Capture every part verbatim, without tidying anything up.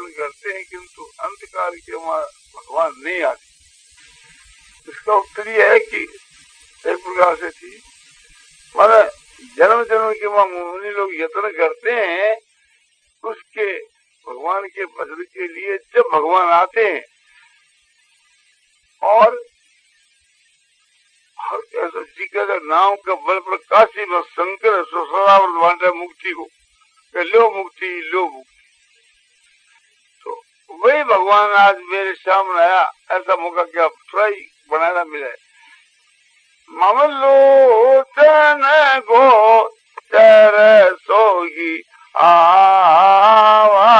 यत्न करते हैं, किंतु अंतकाल के वहां भगवान नहीं आते। इसका उत्तर यह है कि एक प्रकार से थी, माना जन्म जन्म के वहां मुनि लोग यत्न करते हैं उसके भगवान के भजन के लिए। जब भगवान आते हैं और हर ऐसा जी का नाम का बल पर काशी में शंकर सदाव्रत बांटे मुक्ति को, लो मुक्ति लो मुक्ति। तो वही भगवान आज मेरे सामने आया, ऐसा मौका क्या थोड़ा ही बनाना मिले। ममलो चन गो चर सोगी आवा,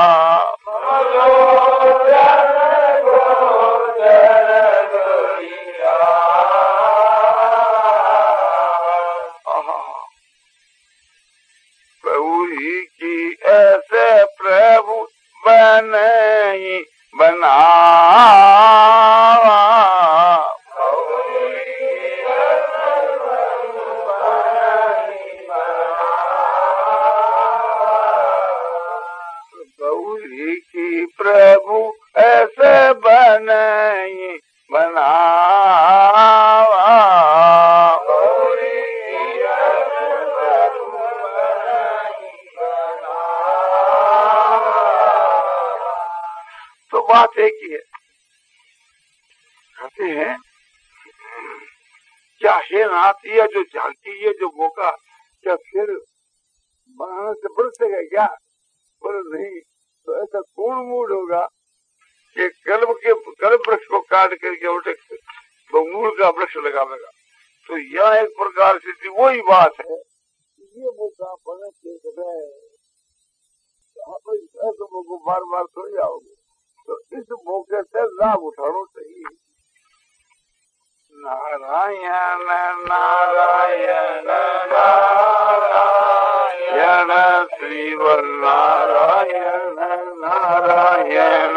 प्रभु ही की ऐसे प्रभु बने बनावा, प्रभु ही की प्रभु ऐसे बने बनावा, बात एक ही है। कहते हैं क्या है नाथ, ये जो झांकी, ये जो मौका क्या फिर बनाने से बढ़ सकेगा क्या? पर नहीं, तो ऐसा कौन मूड होगा कि कल्प के कल्प वृक्ष को काट करके उठे तो मूल का वृक्ष लगावेगा। तो यह एक प्रकार से वही बात है, ये मौका बने ऐसे मौको बार बार थोड़ी आओगे। तो इस मौके से लाभ उठाना चाहिए। नारायण नारायण नारायण श्रीवल नारायण नारायण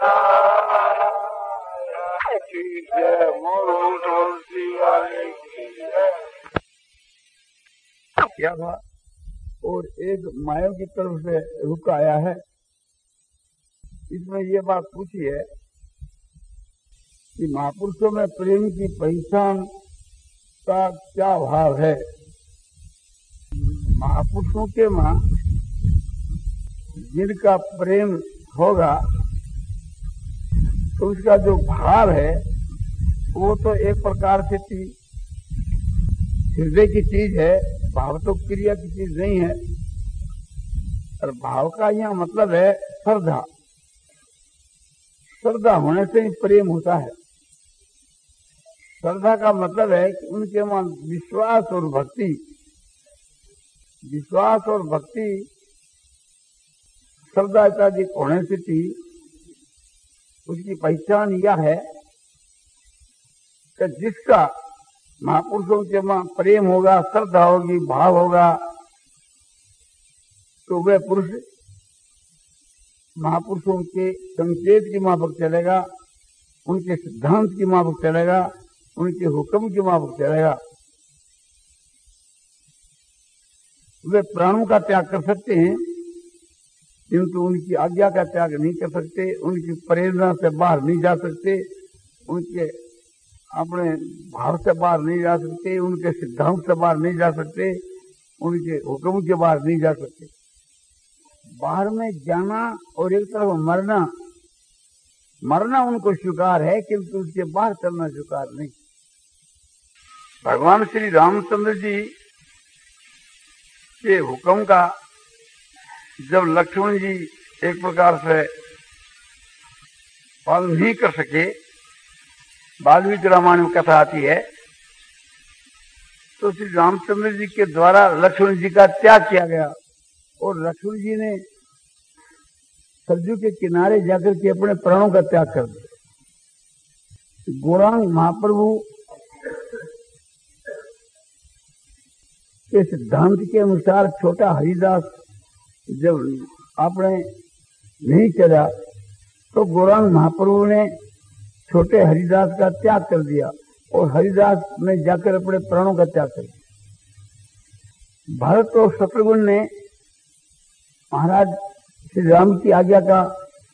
क्या था। और एक माया की तरफ से रुक आया है, इसमें ये बात पूछी है कि महापुरुषों में प्रेम की पहचान का क्या भाव है। महापुरुषों के मां जिनका प्रेम होगा तो उसका जो भाव है वो तो एक प्रकार से हृदय की चीज है, भाव तो क्रिया की चीज नहीं है। और भाव का यहाँ मतलब है श्रद्धा। श्रद्धा होने से ही प्रेम होता है। श्रद्धा का मतलब है कि उनके मन विश्वास और भक्ति, विश्वास और भक्ति श्रद्धा इत्यादि होने से थी। उसकी पहचान यह है कि जिसका महापुरुषों के वहां प्रेम होगा, श्रद्धा होगी, भाव होगा, तो वह पुरुष महापुरुषों के संकेत की माफक चलेगा, उनके सिद्धांत की माफक चलेगा, उनके हुक्म की माफक चलेगा। वे प्राणों का त्याग कर सकते हैं किंतु उनकी आज्ञा का त्याग नहीं कर सकते, उनकी प्रेरणा से बाहर नहीं जा सकते, उनके अपने भाव से बाहर नहीं जा सकते, उनके सिद्धांत से बाहर नहीं जा सकते, उनके हुक्म के बाहर नहीं जा सकते। बाहर में जाना और एक तरफ मरना, मरना उनको स्वीकार है किंतु उसके बाहर चलना स्वीकार नहीं। भगवान श्री रामचंद्र जी के हुक्म का जब लक्ष्मण जी एक प्रकार से पालन नहीं कर सके, वाल्मीकि रामायण में कथा आती है, तो श्री रामचंद्र जी के द्वारा लक्ष्मण जी का त्याग किया गया और लक्ष्मण जी ने सरजू के किनारे जाकर के अपने प्राणों का त्याग कर दिया। गौरांग महाप्रभु के सिद्धांत के अनुसार छोटा हरिदास जब आपने नहीं चला तो गौरांग महाप्रभु ने छोटे हरिदास का त्याग कर दिया और हरिदास में जाकर अपने प्राणों का त्याग कर दिया। भरत और शत्रुघ्न ने महाराज श्री राम की आज्ञा का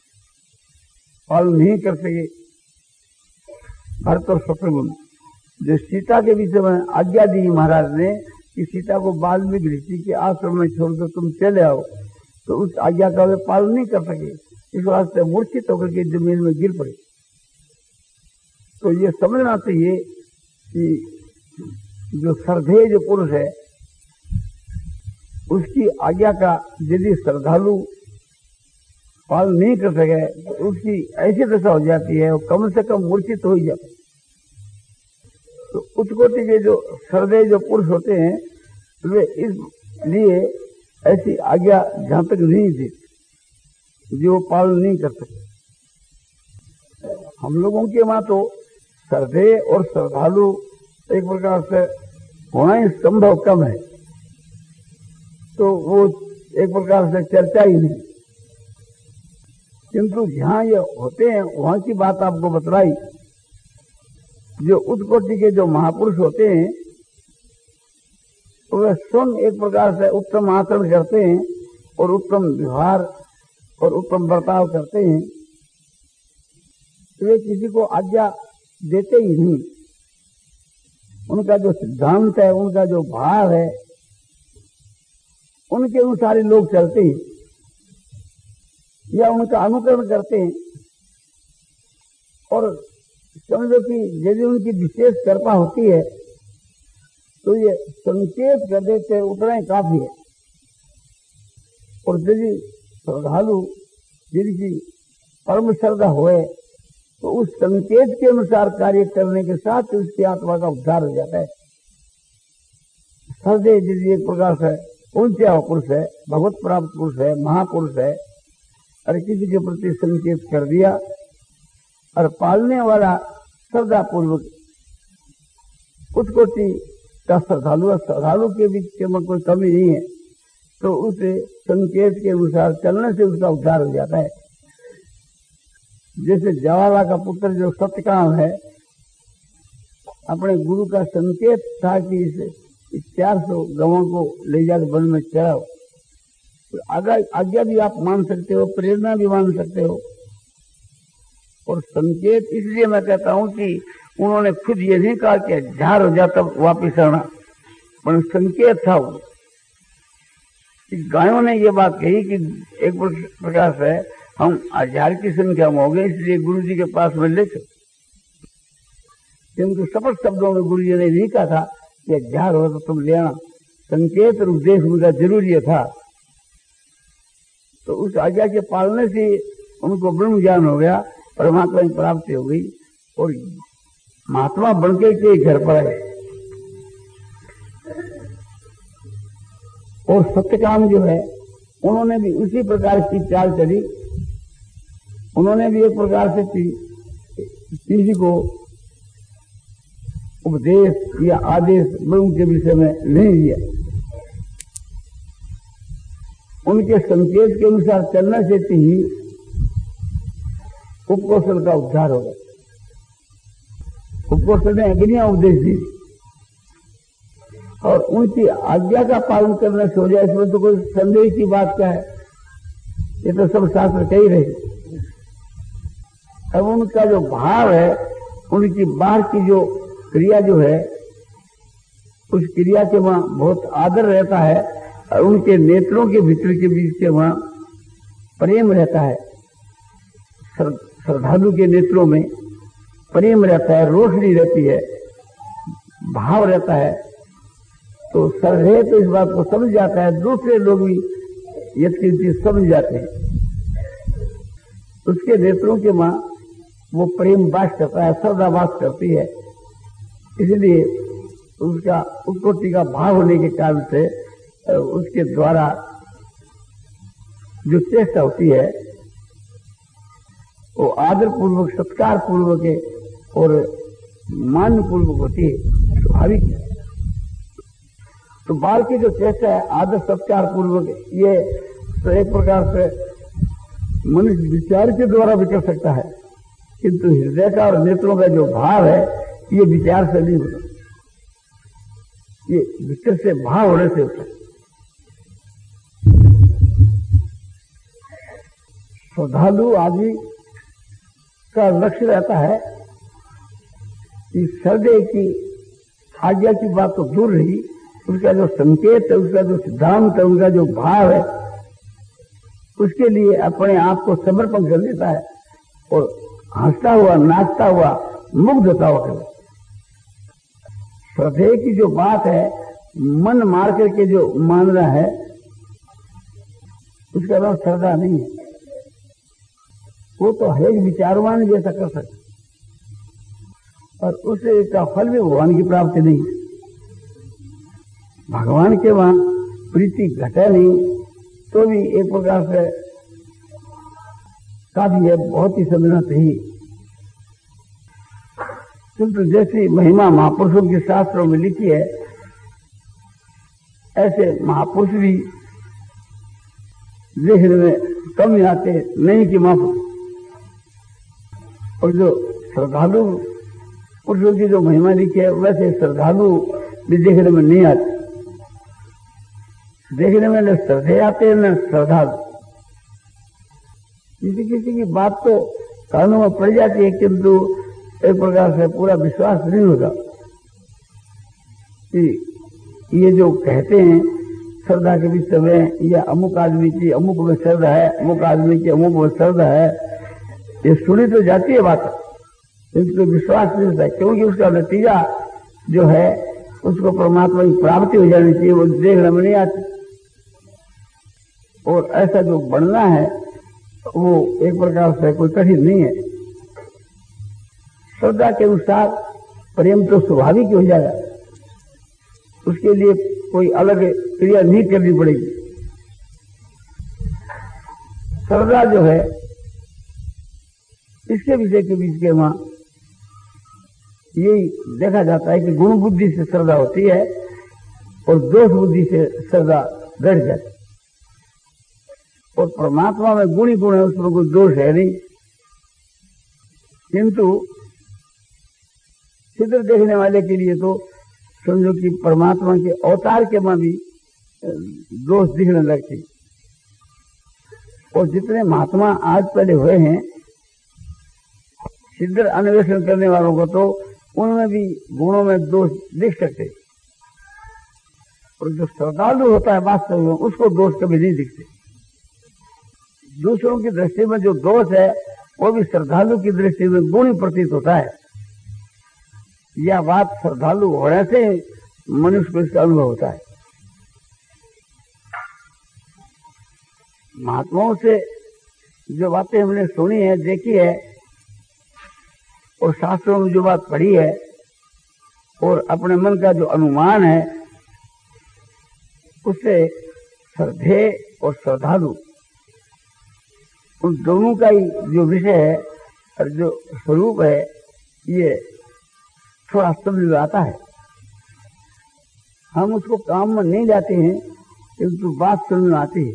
पालन नहीं कर सके भरत और शत्रुघ्न। जो सीता के विषय में आज्ञा दी महाराज ने कि सीता को वाल्मीकि ऋषि के आश्रम में छोड़ दो, तुम चले आओ, तो उस आज्ञा का वे पालन नहीं कर सके। इस वास्ते मूर्छित होकर के जमीन में गिर पड़े। तो ये समझना चाहिए कि जो श्रद्धेय जो पुरुष है उसकी आज्ञा का यदि श्रद्धालु पालन नहीं कर सके तो उसकी ऐसी दशा हो जाती है, वो कम से कम मूर्छित हो ही जाता है। तो उच्च कोटि के जो श्रद्धेय जो पुरुष होते हैं वे इसलिए ऐसी आज्ञा जहां तक नहीं थी जो पालन नहीं कर सकते। हम लोगों के वहां तो श्रद्धेय और श्रद्धालु एक प्रकार से होना ही संभव कम है, तो वो एक प्रकार से चर्चा ही नहीं। किंतु जहां ये होते हैं वहां की बात आपको बतलाई। जो उत्कोटि के जो महापुरुष होते हैं तो वे स्वयं एक प्रकार से उत्तम आचरण करते हैं और उत्तम व्यवहार और उत्तम बर्ताव करते हैं। वे किसी को आज्ञा देते ही नहीं। उनका जो सिद्धांत है, उनका जो भाव है, उनके अनुसार ही लोग चलते हैं या उनका अनुकरण करते हैं। और समझो कि यदि उनकी विशेष कृपा होती है तो ये संकेत कर देते उतना ही काफी है। और यदि श्रद्धालु जिनकी परम श्रद्धा होए तो उस संकेत के अनुसार कार्य करने के साथ उसकी आत्मा का उद्धार हो जाता है। श्रद्धेय यदि एक प्रकार से ऊंचा पुरुष है, भगवत प्राप्त पुरुष है, महापुरुष है, और किसी के प्रति संकेत कर दिया और पालने वाला श्रद्धा पूर्वक उस कोटि का श्रद्धालु श्रद्धालु के बीच में कोई कमी नहीं है, तो उसे संकेत के अनुसार चलने से उसका उद्धार हो जाता है। जैसे ज्वाला का पुत्र जो सत्यकाम है, अपने गुरु का संकेत था कि इस चार सौ गवों को ले जाकर वन में चढ़ाओ, तो आज्ञा भी आप मान सकते हो, प्रेरणा भी मान सकते हो। और संकेत इसलिए मैं कहता हूं कि उन्होंने खुद ये नहीं कहा कि झार हो जाता वापिस आना, पर संकेत था वो कि गायों ने ये बात कही कि एक प्रकार से हम हजार की संख्या में हो गए, इसलिए गुरु जी के पास में ले चलो। किंतु सपट शब्दों में गुरु जी ने नहीं कहा था कि हजार हो तो तुम ले आना। संकेत और उपदेश उनका जरूरी था। तो उस आज्ञा के पालने से उनको ब्रह्म ज्ञान हो गया, परमात्मा की प्राप्ति हो गई और महात्मा बनके के घर पर आए। और सत्यकाम जो है उन्होंने भी उसी प्रकार की चाल चली। उन्होंने भी एक प्रकार से किसी को उपदेश या आदेश ब्रह्म के विषय में नहीं दिया। उनके संकेत के अनुसार चलने से ही उपकौशल का उद्धार होगा। उपकौशल ने अग्नियां उपदेश दी और उनकी आज्ञा का पालन करने से हो जाए, इसमें तो कोई संदेह की बात क्या है, ये तो सब शास्त्र कही रहे। अब उनका जो भाव है, उनकी बाहर की जो क्रिया जो है, उस क्रिया के वहां बहुत आदर रहता है और उनके नेत्रों के भीतर के बीच के वहां प्रेम रहता है। श्रद्धालु के नेत्रों में प्रेम रहता है, रोशनी रहती है, भाव रहता है। तो श्रद्धेय तो इस बात को समझ जाता है, दूसरे लोग भी यथार्थी समझ जाते हैं। उसके नेत्रों के वहां वो प्रेम वास करता है, श्रद्धा वास करती है। इसलिए उसका उत्कोटि का भाव होने के कारण से उसके द्वारा जो चेष्टा होती है वो आदर पूर्वक, सत्कार पूर्वक और मान पूर्वक होती है, स्वाभाविक है। तो बाल की जो चेष्टा है आदर सत्कार पूर्वक, ये तो एक प्रकार से मनुष्य विचार के द्वारा भी कर सकता है, किंतु हृदय का और नेत्रों का जो भाव है ये विचार से नहीं होता, ये भीतर से भाव होने से होता है। श्रद्धालु आदि का लक्ष्य रहता है कि श्रद्धे की आज्ञा की बात तो दूर रही, उसका जो संकेत है, उसका जो सिद्धांत है, उनका जो भाव है, उसके लिए अपने आप को समर्पण कर देता है और हंसता हुआ, नाचता हुआ, मुग्ध होता हुआ। श्रद्धे की जो बात है, मन मार करके जो मानना है, उसका नाम श्रद्धा नहीं है। वो तो है विचारवान जैसा कर सकते, और उससे का फल भी भगवान की प्राप्ति नहीं। भगवान के वहां प्रीति घटे नहीं तो भी एक प्रकार से काफी है, बहुत ही समझना चाहिए। किंतु जैसी महिमा महापुरुषों के शास्त्रों में लिखी है, ऐसे महापुरुष भी देखने में कम ही आते नहीं कि माफ। और जो श्रद्धालु पुरुषों की जो महिमा लिखी है, वैसे श्रद्धालु भी देखने में नहीं आते। देखने में न श्रद्धे आते न श्रद्धालु। किसी किसी की बात तो कानों में पड़ जाती है, किंतु एक प्रकार से पूरा विश्वास नहीं होता कि ये जो कहते हैं श्रद्धा के विषय में, या अमुक आदमी की अमुक में श्रद्धा है, अमुक आदमी की अमुक में श्रद्धा है, ये सुनी तो जाती है बात, किंतु विश्वास नहीं होता, क्योंकि उसका नतीजा जो है उसको परमात्मा की प्राप्ति हो जानी चाहिए, वो देखने में नहीं आती। और ऐसा जो बनना है वो एक प्रकार से कोई कठिन नहीं है। श्रद्धा के अनुसार प्रेम तो स्वाभाविक हो जाएगा, उसके लिए कोई अलग क्रिया नहीं करनी पड़ेगी। श्रद्धा जो है, इसके विषय के बीच के वहां यही देखा जाता है कि गुण बुद्धि से श्रद्धा होती है और दोष बुद्धि से श्रद्धा घट जाती है। और परमात्मा में गुण ही गुण है, उसमें कोई दोष है नहीं। किंतु चित्र देखने वाले के लिए तो समझो कि परमात्मा के अवतार के में भी दोष दिखने लगते। और जितने महात्मा आज पहले हुए हैं, सिद्ध अन्वेषण करने वालों को, तो उनमें भी गुणों में दोष दिख सकते। और जो श्रद्धालु होता है वास्तव में, उसको दोष कभी नहीं दिखते। दूसरों की दृष्टि में जो दोष है, वो भी श्रद्धालु की दृष्टि में गुण ही प्रतीत होता है। यह बात श्रद्धालु होने से मनुष्य को इसका अनुभव होता है। महात्माओं से जो बातें हमने सुनी है, देखी है, और शास्त्रों में जो बात पढ़ी है, और अपने मन का जो अनुमान है, उससे श्रद्धे और श्रद्धालु उन दोनों का ही जो विषय है और जो स्वरूप है, ये थोड़ा समझ में आता है। हम उसको काम में नहीं लाते हैं, किंतु बात समझ में आती है।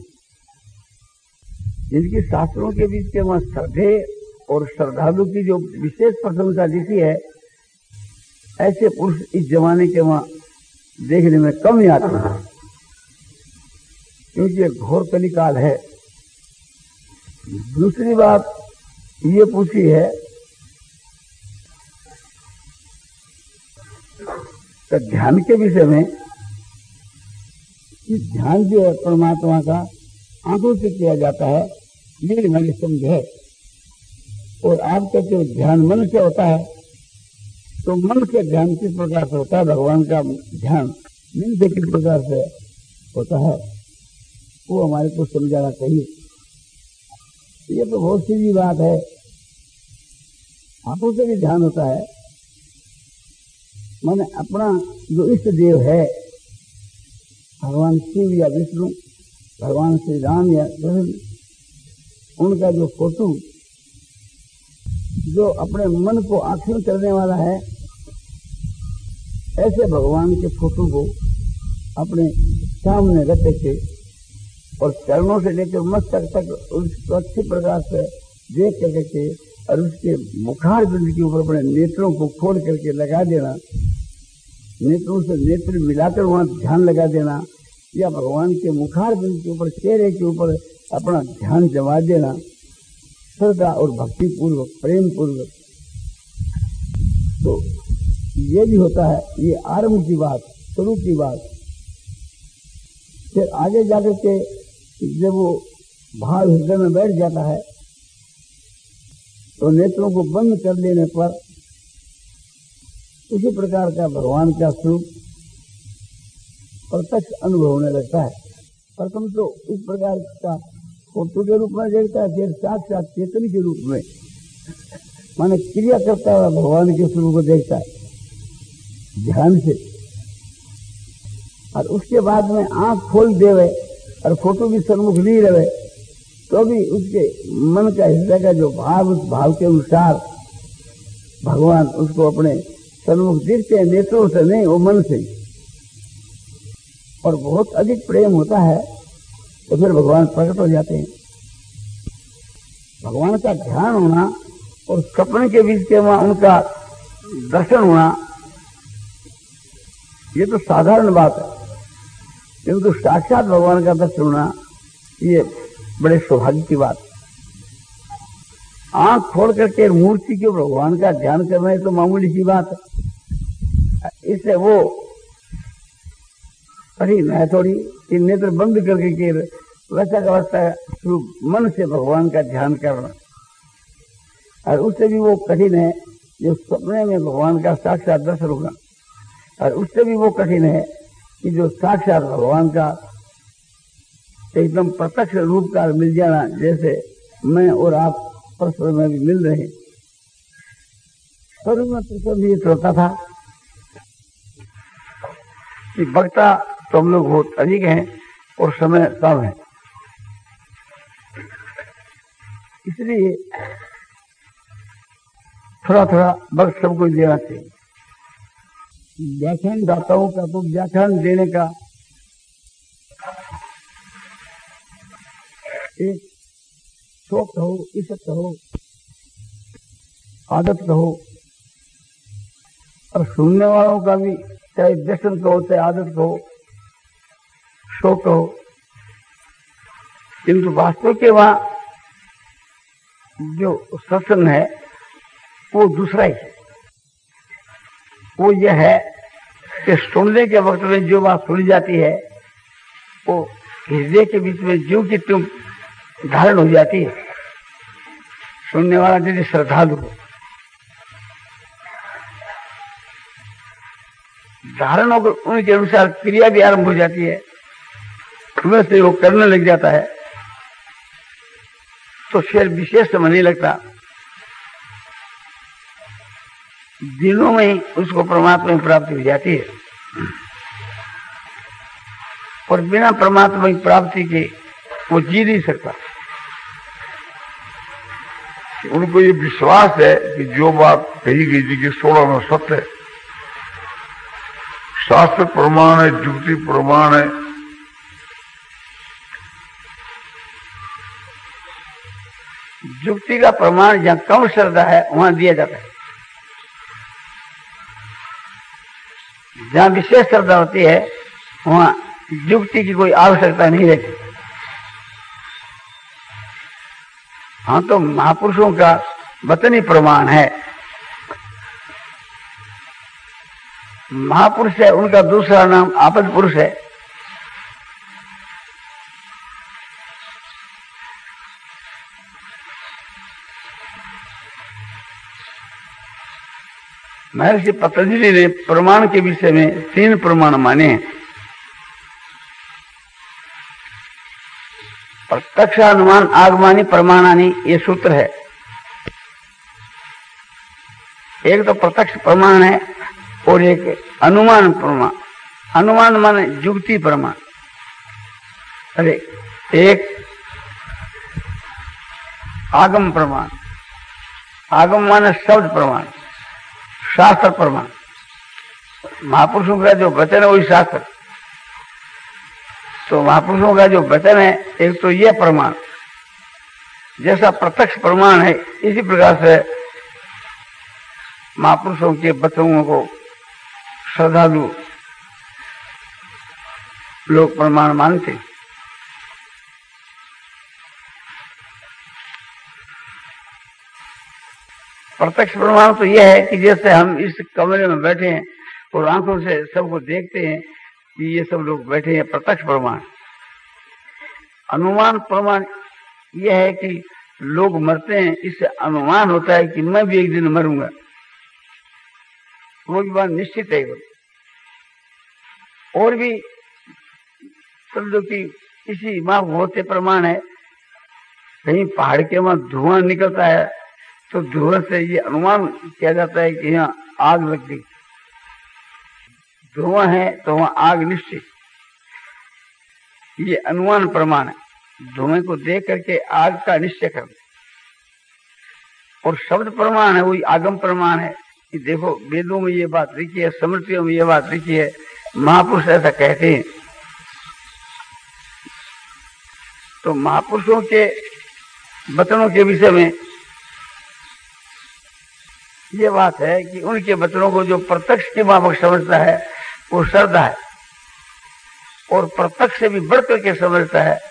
जिनकी शास्त्रों के बीच के वहां श्रद्धे और श्रद्धालु की जो विशेष प्रशंसा लिखी है, ऐसे पुरुष इस जमाने के वहां देखने में कम ही आते हैं, क्योंकि घोर कलिकाल है। दूसरी बात ये पूछी है तो ध्यान के विषय में, कि ध्यान जो है परमात्मा का आंखों से किया जाता है, ये हमारी समझ है। और आप कहते हो ध्यान मन से होता है, तो मन से ध्यान किस प्रकार से होता है, भगवान का ध्यान मन से किस प्रकार से होता है, वो हमारे को समझाना चाहिए। ये तो बहुत सीधी बात है। आंखों से भी ध्यान होता है, माने अपना जो इष्ट देव है, भगवान शिव या विष्णु, भगवान श्री राम या कृष्ण, उनका जो फोटो जो अपने मन को आंखों करने वाला है, ऐसे भगवान के फोटो को अपने सामने रख के और चरणों से लेकर मस्तक तक उसको अच्छी प्रकार से देख करके और उसके मुखार बिंद के ऊपर अपने नेत्रों को खोल करके लगा देना, नेत्रों से नेत्र मिलाकर वहां ध्यान लगा देना, या भगवान के मुखार बिंद के ऊपर, चेहरे के ऊपर अपना ध्यान जमा देना, श्रद्धा और भक्ति पूर्वक, प्रेम पूर्वक। तो ये भी होता है, ये आरंभ की बात, शुरू की बात। फिर आगे जाकर के जब वो भाव हृदय में बैठ जाता है तो नेत्रों को बंद कर लेने पर उसी प्रकार का भगवान का स्वरूप प्रत्यक्ष अनुभव होने लगता है। प्रथम तो इस प्रकार का फोटो के रूप में देखता है, फिर साक्षात चेतन के रूप में, माने क्रिया करता हुआ भगवान के स्वरूप को देखता है ध्यान से। और उसके बाद में आंख खोल देवे और फोटो भी सन्मुख नहीं रहे तो भी उसके मन का हृदय का जो भाव, उस भाव के अनुसार भगवान उसको अपने सन्मुख दिखते हैं, नेत्रों से नहीं, वो मन से। और बहुत अधिक प्रेम होता है तो फिर भगवान प्रकट हो जाते हैं। भगवान का ध्यान होना और सपने के बीच के वहां उनका दर्शन होना, ये तो साधारण बात है, किंतु साक्षात भगवान का दर्शन होना ये बड़े सौभाग्य की बात। आंख खोल करके मूर्ति के भगवान का ध्यान करना है तो मामूली सी बात है। इससे वो कठिन है थोड़ी कि नेत्र बंद करके के वैसा का वैसा स्वरूप मन से भगवान का ध्यान करना, और उससे भी वो कठिन है जो सपने में भगवान का साक्षात दर्शन होगा, और उससे भी वो कठिन है कि जो साक्षात भगवान का एकदम प्रत्यक्ष रूप का मिल जाना, जैसे मैं और आप परस्पर में भी मिल रहे हैं। शुरू में तो ये सोचता था कि वक्ता तो हम लोग बहुत अधिक हैं और समय कम है, इसलिए थोड़ा थोड़ा वक्त सबको देना चाहिए। व्याख्यान दाताओं का तो व्याख्यान देने का एक शौक कहो, इज्जत कहो, आदत कहो, और सुनने वालों का भी चाहे व्यसन कहो, चाहे आदत कहो, शौक कहो, किंतु वास्तव के वहां जो सत्संग है वो दूसरा ही है। वो यह है कि सुनने के वक्त में जो बात सुनी जाती है वो हृदय के बीच में ज्यों की त्यों धारण हो जाती है। सुनने वाला यदि श्रद्धालु हो, धारण होकर उनके अनुसार क्रिया भी आरंभ हो जाती है, वैसे वो करने लग जाता है तो फिर विशेष समय नहीं लगता, दिनों में ही उसको परमात्मा की प्राप्ति हो जाती है। और बिना परमात्मा की प्राप्ति के वो जी नहीं सकता। उनको ये विश्वास है कि जो बात कही गई थी कि सोलह में सत्य है, शास्त्र प्रमाण है, युक्ति प्रमाण है, युक्ति का प्रमाण जहां कम श्रद्धा है वहां दिया जाता है, जहां विशेष श्रद्धा होती है वहां युक्ति की कोई आवश्यकता नहीं रहती। हाँ, तो महापुरुषों का वचन ही प्रमाण है। महापुरुष है, उनका दूसरा नाम आपद पुरुष है। महर्षि पतंजलि ने प्रमाण के विषय में तीन प्रमाण माने हैं। प्रत्यक्ष, अनुमान, आगमानी, प्रमाणानी, ये सूत्र है। एक तो प्रत्यक्ष प्रमाण है और एक अनुमान प्रमाण। अनुमान माने युक्ति प्रमाण। अरे एक आगम प्रमाण, आगम माने शब्द प्रमाण, शास्त्र प्रमाण। महापुरुषों का जो वचन है वही शास्त्र। तो महापुरुषों का जो वचन है एक तो यह प्रमाण, जैसा प्रत्यक्ष प्रमाण है इसी प्रकार से महापुरुषों के वचनों को श्रद्धालु लोग प्रमाण मानते। प्रत्यक्ष प्रमाण तो यह है कि जैसे हम इस कमरे में बैठे हैं और आंखों से सबको देखते हैं कि ये सब लोग बैठे हैं, प्रत्यक्ष प्रमाण। अनुमान प्रमाण यह है कि लोग मरते हैं, इससे अनुमान होता है कि मैं भी एक दिन मरूंगा, वो भी बात निश्चित है। और भी समझो कि इसी माँ होते प्रमाण है, कहीं पहाड़ के वहां धुआं निकलता है तो धुआं से ये अनुमान किया जाता है कि यहाँ आग लग गई, धुआं है तो वहां आग निश्चित, ये अनुमान प्रमाण है। धुएं को देख करके आग का निश्चय करना। और शब्द प्रमाण है, वही आगम प्रमाण है कि देखो वेदों में ये बात लिखी है, स्मृतियों में ये बात लिखी है, महापुरुष ऐसा कहते हैं। तो महापुरुषों के वचनों के विषय में ये बात है कि उनके वचनों को जो प्रत्यक्ष के माफक समझता है वो श्रद्धा है, और प्रत्यक्ष से भी बढ़ करके समझता है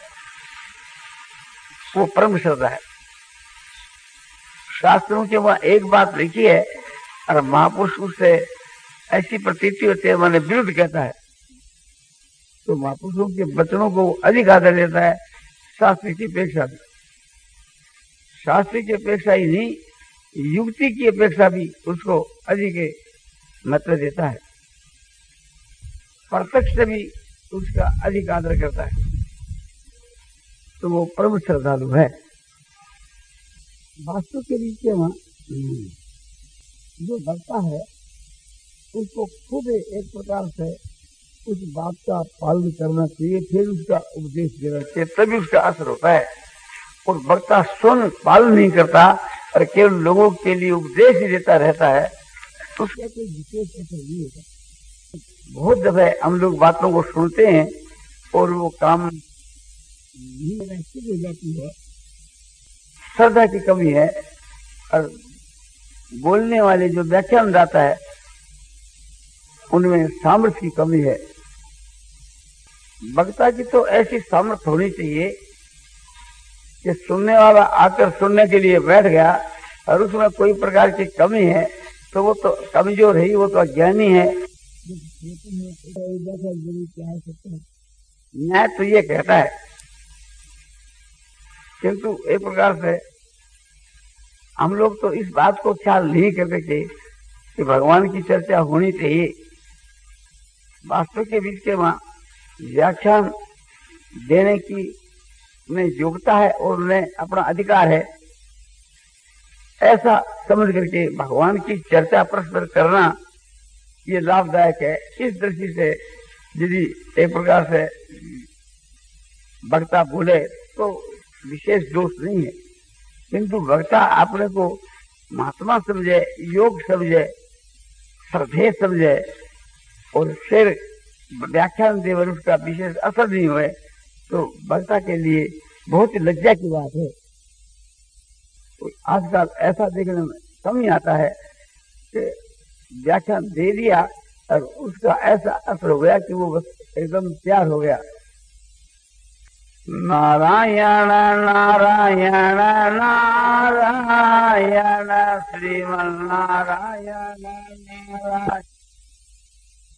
वो परम श्रद्धा है। शास्त्रों के वहां एक बात लिखी है और महापुरुष उससे ऐसी प्रतीति होती है, माने विरुद्ध कहता है, तो महापुरुषों के वचनों को अधिक आदर देता है शास्त्र की अपेक्षा भी। शास्त्र की अपेक्षा ही नहीं, युक्ति की अपेक्षा भी उसको अधिक महत्व देता है, प्रत्यक्ष से भी उसका अधिक आदर करता है, तो वो परम श्रद्धालु है। वास्तु के नीचे वहां जो भक्ता है उसको खुद एक प्रकार से उस बात का पालन करना चाहिए, फिर उसका उपदेश देना चाहिए, तभी उसका असर होता है। और भक्ता स्वयं पालन नहीं करता और केवल लोगों के लिए उपदेश ही देता रहता है तो उसका कोई विशेष असर नहीं होता। बहुत दफे हम लोग बातों को सुनते हैं और वो काम नहीं हो जाती है, श्रद्धा की कमी है, और बोलने वाले जो व्याख्यान दाता है उनमें सामर्थ्य की कमी है। वक्ता की तो ऐसी सामर्थ्य होनी चाहिए कि सुनने वाला आकर सुनने के लिए बैठ गया और उसमें कोई प्रकार की कमी है तो वो तो कमजोर है, वो तो अज्ञानी है। न्याय तो ये कहता है, किंतु एक प्रकार से हम लोग तो इस बात को ख्याल नहीं करते कि भगवान की चर्चा होनी चाहिए। वास्तव के बीच के वहां व्याख्यान देने की में योग्यता है और उन्हें अपना अधिकार है, ऐसा समझ करके भगवान की चर्चा परस्पर करना ये लाभदायक है। इस दृष्टि से यदि एक प्रकार से वक्ता बोले तो विशेष दोष नहीं है, किंतु वक्ता अपने को महात्मा समझे, योग समझे, श्रद्धेय समझे और फिर व्याख्यान देवर उसका विशेष असर नहीं हुए तो वक्ता के लिए बहुत ही लज्जा की बात है। तो आजकल ऐसा देखने में कम ही आता है कि व्याख्यान दे दिया और उसका ऐसा असर हो गया कि वो बस एकदम तैयार हो गया। नारायण नारायण नारायण श्रीमन नारायण नारायण।